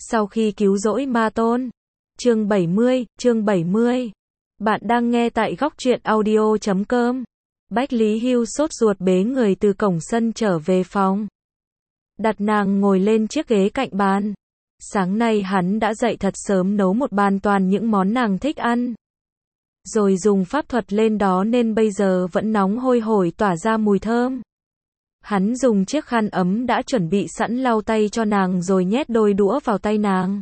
Sau khi cứu rỗi Ma Tôn. Chương 70. Bạn đang nghe tại góc truyện audio.com. Bách Lý Hưu sốt ruột bế người từ cổng sân trở về phòng. Đặt nàng ngồi lên chiếc ghế cạnh bàn. Sáng nay hắn đã dậy thật sớm nấu một bàn toàn những món nàng thích ăn. Rồi dùng pháp thuật lên đó nên bây giờ vẫn nóng hôi hổi tỏa ra mùi thơm. Hắn dùng chiếc khăn ấm đã chuẩn bị sẵn lau tay cho nàng rồi nhét đôi đũa vào tay nàng.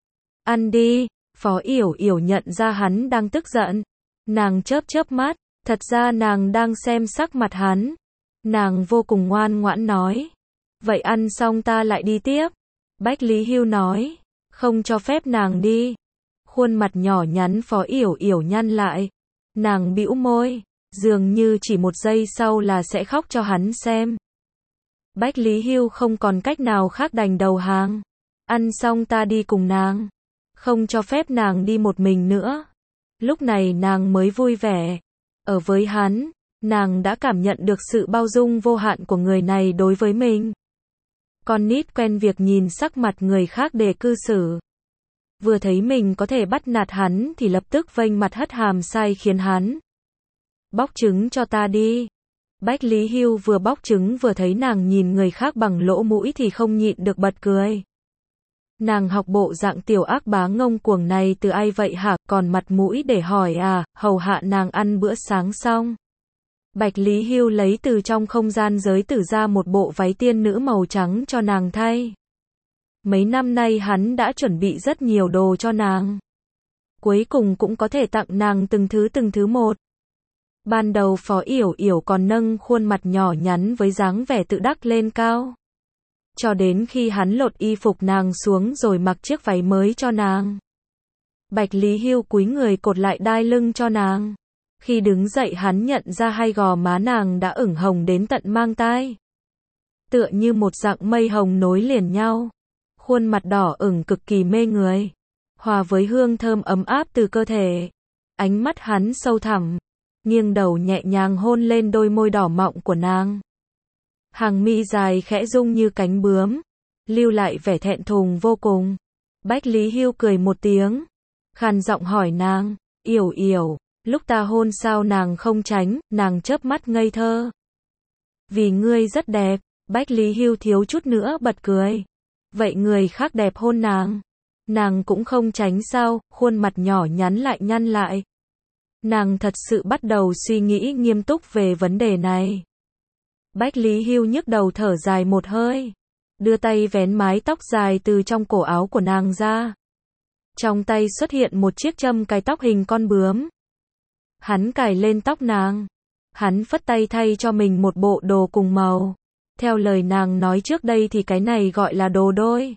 Ăn đi, Phó Yểu Yểu nhận ra hắn đang tức giận. Nàng chớp chớp mắt, thật ra nàng đang xem sắc mặt hắn. Nàng vô cùng ngoan ngoãn nói. Vậy ăn xong ta lại đi tiếp. Bách Lý Hưu nói, không cho phép nàng đi. Khuôn mặt nhỏ nhắn Phó Yểu Yểu nhăn lại. Nàng bĩu môi, dường như chỉ một giây sau là sẽ khóc cho hắn xem. Bách Lý Hưu không còn cách nào khác đành đầu hàng. Ăn xong ta đi cùng nàng. Không cho phép nàng đi một mình nữa. Lúc này nàng mới vui vẻ. Ở với hắn, nàng đã cảm nhận được sự bao dung vô hạn của người này đối với mình. Con nít quen việc nhìn sắc mặt người khác để cư xử. Vừa thấy mình có thể bắt nạt hắn thì lập tức vênh mặt hất hàm sai khiến hắn. Bóc trứng cho ta đi. Bách Lý Hưu vừa bóc trứng vừa thấy nàng nhìn người khác bằng lỗ mũi thì không nhịn được bật cười. Nàng học bộ dạng tiểu ác bá ngông cuồng này từ ai vậy hả, còn mặt mũi để hỏi à, hầu hạ nàng ăn bữa sáng xong. Bách Lý Hưu lấy từ trong không gian giới tử ra một bộ váy tiên nữ màu trắng cho nàng thay. Mấy năm nay hắn đã chuẩn bị rất nhiều đồ cho nàng. Cuối cùng cũng có thể tặng nàng từng thứ một. Ban đầu Phó Yểu Yểu còn nâng khuôn mặt nhỏ nhắn với dáng vẻ tự đắc lên cao. Cho đến khi hắn lột y phục nàng xuống rồi mặc chiếc váy mới cho nàng. Bách Lý Hưu cúi người cột lại đai lưng cho nàng. Khi đứng dậy hắn nhận ra hai gò má nàng đã ửng hồng đến tận mang tai. Tựa như một dạng mây hồng nối liền nhau. Khuôn mặt đỏ ửng cực kỳ mê người. Hòa với hương thơm ấm áp từ cơ thể. Ánh mắt hắn sâu thẳm. Nghiêng đầu nhẹ nhàng hôn lên đôi môi đỏ mọng của nàng. Hàng mi dài khẽ rung như cánh bướm, lưu lại vẻ thẹn thùng vô cùng. Bách Lý Hưu cười một tiếng, khàn giọng hỏi nàng, Yểu Yểu, lúc ta hôn sao nàng không tránh, nàng chớp mắt ngây thơ. Vì ngươi rất đẹp, Bách Lý Hưu thiếu chút nữa bật cười. Vậy người khác đẹp hôn nàng cũng không tránh sao, khuôn mặt nhỏ nhắn lại nhăn lại. Nàng thật sự bắt đầu suy nghĩ nghiêm túc về vấn đề này. Bách Lý Hưu nhức đầu thở dài một hơi. Đưa tay vén mái tóc dài từ trong cổ áo của nàng ra. Trong tay xuất hiện một chiếc châm cài tóc hình con bướm. Hắn cài lên tóc nàng. Hắn phất tay thay cho mình một bộ đồ cùng màu. Theo lời nàng nói trước đây thì cái này gọi là đồ đôi.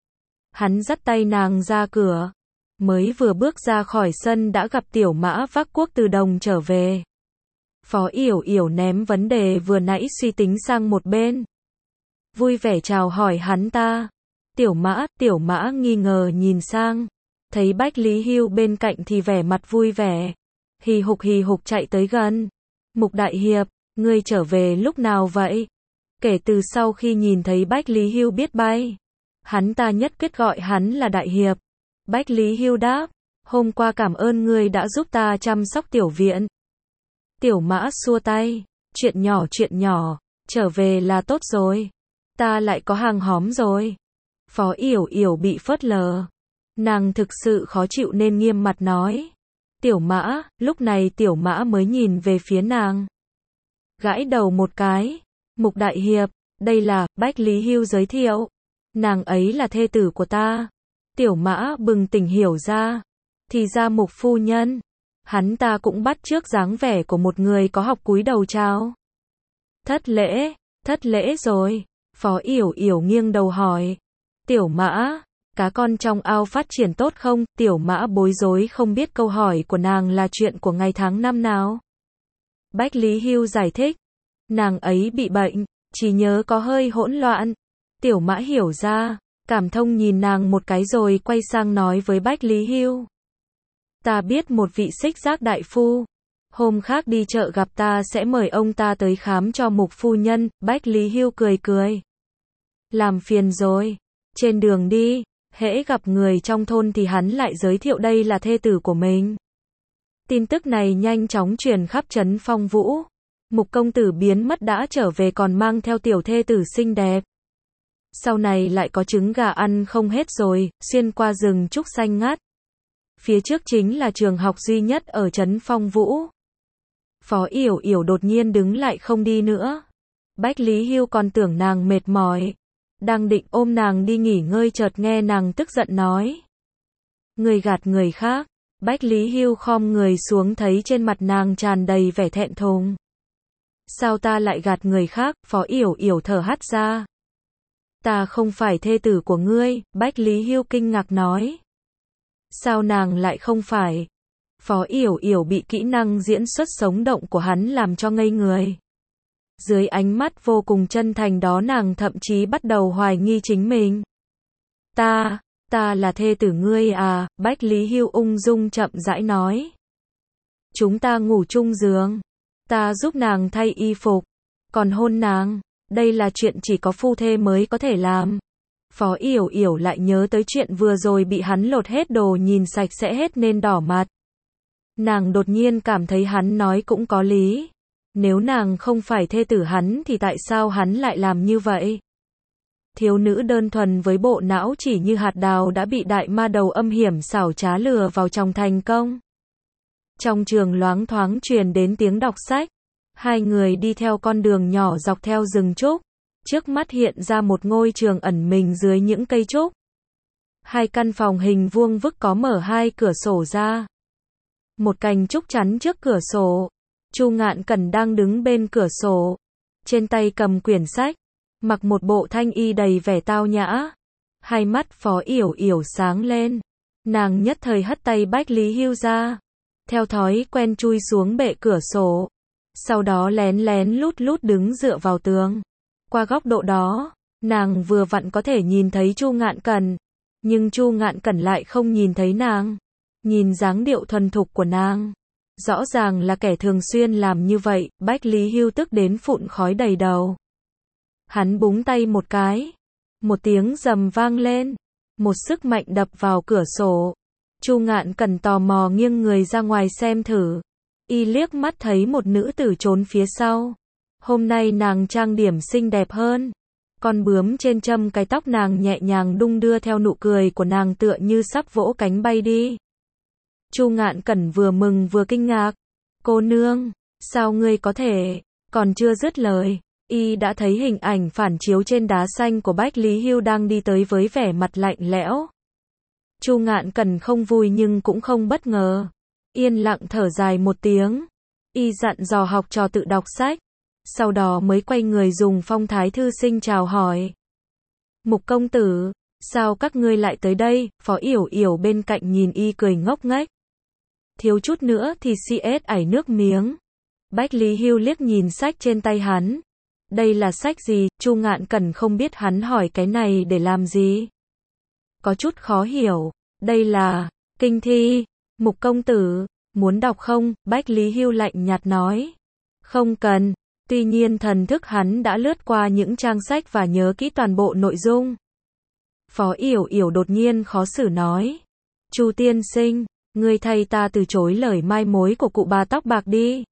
Hắn dắt tay nàng ra cửa. Mới vừa bước ra khỏi sân đã gặp Tiểu Mã vác cuốc từ đồng trở về. Phó Yểu Yểu ném vấn đề vừa nãy suy tính sang một bên. Vui vẻ chào hỏi hắn ta. Tiểu Mã nghi ngờ nhìn sang. Thấy Bách Lý Hưu bên cạnh thì vẻ mặt vui vẻ. Hì hục chạy tới gần. Mục Đại Hiệp, ngươi trở về lúc nào vậy? Kể từ sau khi nhìn thấy Bách Lý Hưu biết bay, hắn ta nhất quyết gọi hắn là Đại Hiệp. Bách Lý Hưu đáp, hôm qua cảm ơn ngươi đã giúp ta chăm sóc tiểu viện. Tiểu Mã xua tay, chuyện nhỏ, trở về là tốt rồi. Ta lại có hàng hóm rồi. Phó Yểu Yểu bị phớt lờ. Nàng thực sự khó chịu nên nghiêm mặt nói. Tiểu Mã, lúc này Tiểu Mã mới nhìn về phía nàng. Gãi đầu một cái. Mục Đại Hiệp, đây là, Bách Lý Hưu giới thiệu. Nàng ấy là thê tử của ta. Tiểu Mã bừng tỉnh hiểu ra. Thì ra Mục phu nhân. Hắn ta cũng bắt chước dáng vẻ của một người có học cúi đầu chào. Thất lễ rồi. Phó Yểu Yểu nghiêng đầu hỏi. Tiểu Mã, cá con trong ao phát triển tốt không? Tiểu Mã bối rối không biết câu hỏi của nàng là chuyện của ngày tháng năm nào. Bách Lý Hưu giải thích. Nàng ấy bị bệnh, trí nhớ có hơi hỗn loạn. Tiểu Mã hiểu ra, cảm thông nhìn nàng một cái rồi quay sang nói với Bách Lý Hưu. Ta biết một vị xích giác đại phu. Hôm khác đi chợ gặp ta sẽ mời ông ta tới khám cho Mục phu nhân. Bách Lý Hưu cười. Làm phiền rồi. Trên đường đi, Hễ gặp người trong thôn thì hắn lại giới thiệu đây là thê tử của mình. Tin tức này nhanh chóng truyền khắp trấn Phong Vũ. Mục công tử biến mất đã trở về còn mang theo tiểu thê tử xinh đẹp. Sau này lại có trứng gà ăn không hết rồi, xuyên qua rừng trúc xanh ngắt. Phía trước chính là trường học duy nhất ở trấn Phong Vũ. Phó Yểu Yểu đột nhiên đứng lại không đi nữa. Bách Lý Hưu còn tưởng nàng mệt mỏi, đang định ôm nàng đi nghỉ ngơi chợt nghe nàng tức giận nói. Người gạt người khác. Bách Lý Hưu khom người xuống thấy trên mặt nàng tràn đầy vẻ thẹn thùng. Sao ta lại gạt người khác? Phó Yểu Yểu thở hắt ra. Ta không phải thê tử của ngươi, Bách Lý Hưu kinh ngạc nói. Sao nàng lại không phải? Phó Yểu Yểu bị kỹ năng diễn xuất sống động của hắn làm cho ngây người. Dưới ánh mắt vô cùng chân thành đó nàng thậm chí bắt đầu hoài nghi chính mình. Ta là thê tử ngươi à, Bách Lý Hưu ung dung chậm rãi nói. Chúng ta ngủ chung giường. Ta giúp nàng thay y phục. Còn hôn nàng, đây là chuyện chỉ có phu thê mới có thể làm. Phó Yểu Yểu lại nhớ tới chuyện vừa rồi bị hắn lột hết đồ nhìn sạch sẽ hết nên đỏ mặt. Nàng đột nhiên cảm thấy hắn nói cũng có lý. Nếu nàng không phải thê tử hắn thì tại sao hắn lại làm như vậy? Thiếu nữ đơn thuần với bộ não chỉ như hạt đào đã bị đại ma đầu âm hiểm xảo trá lừa vào trong thành công. Trong trường loáng thoáng truyền đến tiếng đọc sách. Hai người đi theo con đường nhỏ dọc theo rừng trúc. Trước mắt hiện ra một ngôi trường ẩn mình dưới những cây trúc. Hai căn phòng hình vuông vức có mở hai cửa sổ ra. Một cành trúc chắn trước cửa sổ. Chu Ngạn Cẩn đang đứng bên cửa sổ. Trên tay cầm quyển sách. Mặc một bộ thanh y đầy vẻ tao nhã. Hai mắt Phó Yểu Yểu sáng lên. Nàng nhất thời hất tay Bách Lý Hưu ra. Theo thói quen chui xuống bệ cửa sổ. Sau đó lén lén lút lút đứng dựa vào tường. Qua góc độ đó, nàng vừa vặn có thể nhìn thấy Chu Ngạn Cẩn. Nhưng Chu Ngạn Cẩn lại không nhìn thấy nàng. Nhìn dáng điệu thuần thục của nàng. Rõ ràng là kẻ thường xuyên làm như vậy, Bách Lý Hưu tức đến phụn khói đầy đầu. Hắn búng tay một cái. Một tiếng rầm vang lên. Một sức mạnh đập vào cửa sổ. Chu Ngạn Cẩn tò mò nghiêng người ra ngoài xem thử. Y liếc mắt thấy một nữ tử trốn phía sau. Hôm nay nàng trang điểm xinh đẹp hơn. Con bướm trên châm cái tóc nàng nhẹ nhàng đung đưa theo nụ cười của nàng tựa như sắp vỗ cánh bay đi. Chu Ngạn Cẩn vừa mừng vừa kinh ngạc. Cô nương, sao ngươi có thể? Còn chưa dứt lời, y đã thấy hình ảnh phản chiếu trên đá xanh của Bách Lý Hưu đang đi tới với vẻ mặt lạnh lẽo. Chu Ngạn Cẩn không vui nhưng cũng không bất ngờ. Yên lặng thở dài một tiếng. Y dặn dò học trò tự đọc sách. Sau đó mới quay người dùng phong thái thư sinh chào hỏi. Mục công tử, sao các ngươi lại tới đây? Phó Yểu Yểu bên cạnh nhìn y cười ngốc nghếch. Thiếu chút nữa thì CS ảy nước miếng. Bách Lý Hưu liếc nhìn sách trên tay hắn. Đây là sách gì? Chu Ngạn Cẩn không biết hắn hỏi cái này để làm gì. Có chút khó hiểu. Đây là kinh thi. Mục công tử, muốn đọc không? Bách Lý Hưu lạnh nhạt nói. Không cần. Tuy nhiên thần thức hắn đã lướt qua những trang sách và nhớ kỹ toàn bộ nội dung. Phó Yểu Yểu đột nhiên khó xử nói. Chu tiên sinh, ngươi thay ta từ chối lời mai mối của cụ bà tóc bạc đi.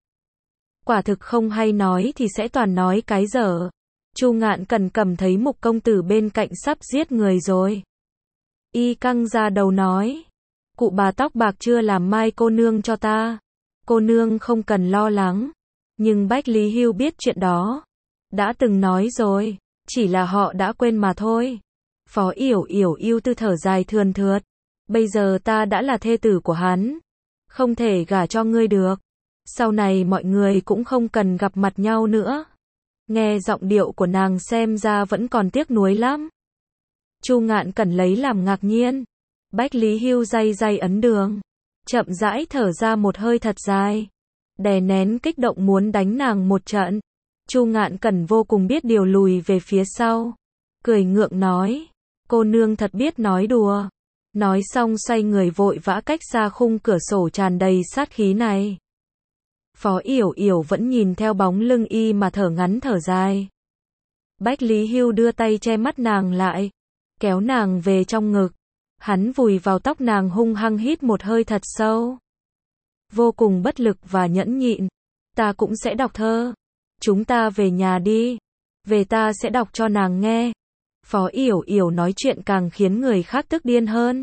Quả thực không hay nói thì sẽ toàn nói cái dở. Chu Ngạn Cẩn cảm thấy Mục công tử bên cạnh sắp giết người rồi. Y căng ra đầu nói. Cụ bà tóc bạc chưa làm mai cô nương cho ta. Cô nương không cần lo lắng. Nhưng Bách Lý Hưu biết chuyện đó. Đã từng nói rồi. Chỉ là họ đã quên mà thôi. Phó Yểu Yểu ưu tư thở dài thườn thượt. Bây giờ ta đã là thê tử của hắn. Không thể gả cho ngươi được. Sau này mọi người cũng không cần gặp mặt nhau nữa. Nghe giọng điệu của nàng xem ra vẫn còn tiếc nuối lắm. Chu Ngạn Cẩn lấy làm ngạc nhiên. Bách Lý Hưu day day ấn đường. Chậm rãi thở ra một hơi thật dài. Đè nén kích động muốn đánh nàng một trận. Chu Ngạn Cẩn vô cùng biết điều lùi về phía sau. Cười ngượng nói. Cô nương thật biết nói đùa. Nói xong xoay người vội vã cách xa khung cửa sổ tràn đầy sát khí này. Phó Yểu Yểu vẫn nhìn theo bóng lưng y mà thở ngắn thở dài. Bách Lý Hưu đưa tay che mắt nàng lại. Kéo nàng về trong ngực. Hắn vùi vào tóc nàng hung hăng hít một hơi thật sâu. Vô cùng bất lực và nhẫn nhịn. Ta cũng sẽ đọc thơ. Chúng ta về nhà đi. Về ta sẽ đọc cho nàng nghe. Phó Yểu Yểu nói chuyện càng khiến người khác tức điên hơn.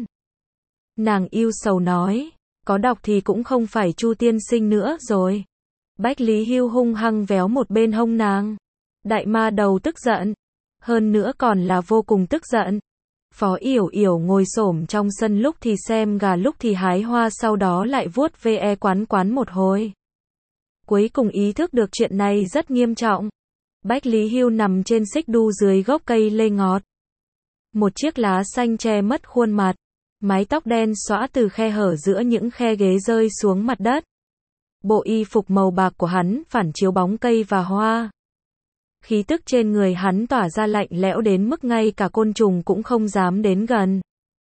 Nàng ưu sầu nói, có đọc thì cũng không phải Chu tiên sinh nữa rồi. Bách Lý Hưu hung hăng véo một bên hông nàng. Đại ma đầu tức giận. Hơn nữa còn là vô cùng tức giận. Phó Yểu Yểu ngồi xổm trong sân lúc thì xem gà lúc thì hái hoa, sau đó lại vuốt ve quán quán một hồi. Cuối cùng ý thức được chuyện này rất nghiêm trọng. Bách Lý Hưu nằm trên xích đu dưới gốc cây lê ngọt. Một chiếc lá xanh che mất khuôn mặt. Mái tóc đen xõa từ khe hở giữa những khe ghế rơi xuống mặt đất. Bộ y phục màu bạc của hắn phản chiếu bóng cây và hoa. Khí tức trên người hắn tỏa ra lạnh lẽo đến mức ngay cả côn trùng cũng không dám đến gần.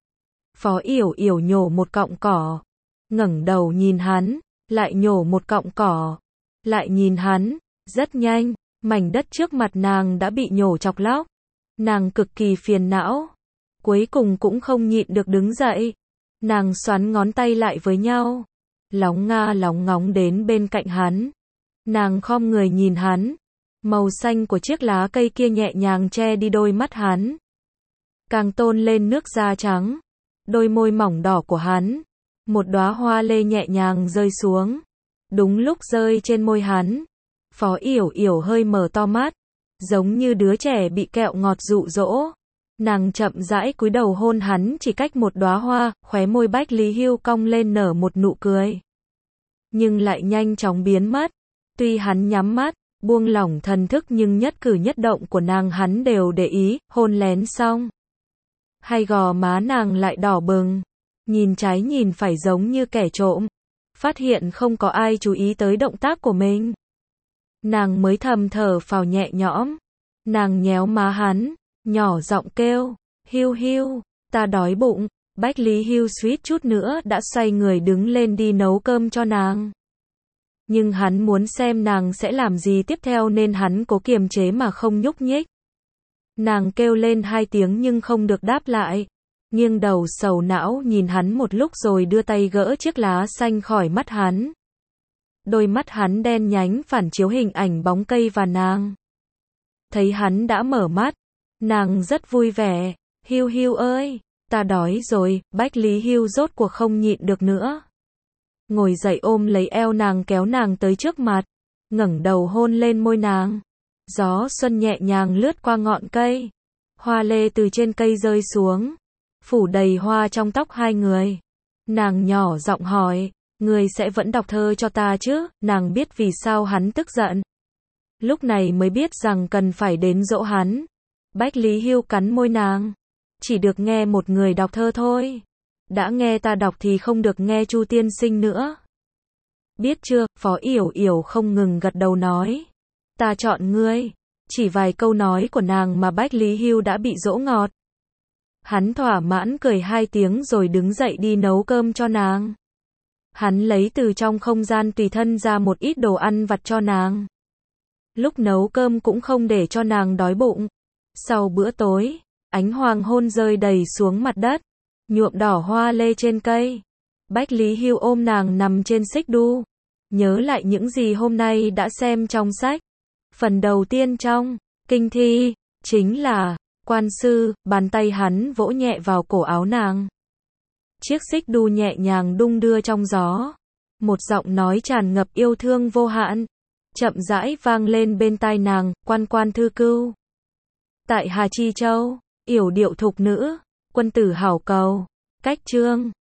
Phó Yểu Yểu nhổ một cọng cỏ. Ngẩng đầu nhìn hắn. Lại nhổ một cọng cỏ. Lại nhìn hắn. Rất nhanh, mảnh đất trước mặt nàng đã bị nhổ chọc lóc. Nàng cực kỳ phiền não. Cuối cùng cũng không nhịn được đứng dậy. Nàng xoắn ngón tay lại với nhau. Lóng nga lóng ngóng đến bên cạnh hắn. Nàng khom người nhìn hắn. Màu xanh của chiếc lá cây kia nhẹ nhàng che đi đôi mắt hắn. Càng tôn lên nước da trắng. Đôi môi mỏng đỏ của hắn. Một đóa hoa lê nhẹ nhàng rơi xuống. Đúng lúc rơi trên môi hắn. Phó Yểu Yểu hơi mở to mắt. Giống như đứa trẻ bị kẹo ngọt dụ dỗ. Nàng chậm rãi cúi đầu hôn hắn chỉ cách một đóa hoa, khóe môi Bách Lý Hưu cong lên nở một nụ cười. Nhưng lại nhanh chóng biến mất. Tuy hắn nhắm mắt, buông lỏng thần thức nhưng nhất cử nhất động của nàng hắn đều để ý, hôn lén xong. Hai gò má nàng lại đỏ bừng. Nhìn trái nhìn phải giống như kẻ trộm. Phát hiện không có ai chú ý tới động tác của mình. Nàng mới thầm thở phào nhẹ nhõm. Nàng nhéo má hắn. Nhỏ giọng kêu, Hưu Hưu, ta đói bụng. Bách Lý Hưu suýt chút nữa đã xoay người đứng lên đi nấu cơm cho nàng. Nhưng hắn muốn xem nàng sẽ làm gì tiếp theo nên hắn cố kiềm chế mà không nhúc nhích. Nàng kêu lên 2 tiếng nhưng không được đáp lại. Nghiêng đầu sầu não nhìn hắn một lúc rồi đưa tay gỡ chiếc lá xanh khỏi mắt hắn. Đôi mắt hắn đen nhánh phản chiếu hình ảnh bóng cây và nàng. Thấy hắn đã mở mắt. Nàng rất vui vẻ. Hưu Hưu ơi, ta đói rồi. Bách Lý Hưu rốt cuộc không nhịn được nữa. Ngồi dậy ôm lấy eo nàng kéo nàng tới trước mặt. Ngẩng đầu hôn lên môi nàng. Gió xuân nhẹ nhàng lướt qua ngọn cây. Hoa lê từ trên cây rơi xuống. Phủ đầy hoa trong tóc hai người. Nàng nhỏ giọng hỏi. Ngươi sẽ vẫn đọc thơ cho ta chứ? Nàng biết vì sao hắn tức giận. Lúc này mới biết rằng cần phải đến dỗ hắn. Bách Lý Hưu cắn môi nàng. Chỉ được nghe một người đọc thơ thôi. Đã nghe ta đọc thì không được nghe Chu tiên sinh nữa. Biết chưa? Phó Yểu Yểu không ngừng gật đầu nói. Ta chọn ngươi. Chỉ vài câu nói của nàng mà Bách Lý Hưu đã bị dỗ ngọt. Hắn thỏa mãn cười 2 tiếng rồi đứng dậy đi nấu cơm cho nàng. Hắn lấy từ trong không gian tùy thân ra một ít đồ ăn vặt cho nàng. Lúc nấu cơm cũng không để cho nàng đói bụng. Sau bữa tối, ánh hoàng hôn rơi đầy xuống mặt đất, nhuộm đỏ hoa lê trên cây. Bách Lý Hưu ôm nàng nằm trên xích đu, nhớ lại những gì hôm nay đã xem trong sách. Phần đầu tiên trong kinh thi chính là quan sư. Bàn tay hắn vỗ nhẹ vào cổ áo nàng. Chiếc xích đu nhẹ nhàng đung đưa trong gió. Một giọng nói tràn ngập yêu thương vô hạn chậm rãi vang lên bên tai nàng. Quan quan thư cưu. Tại Hà Chi Châu, yểu điệu thục nữ, quân tử hảo cầu. Cách chương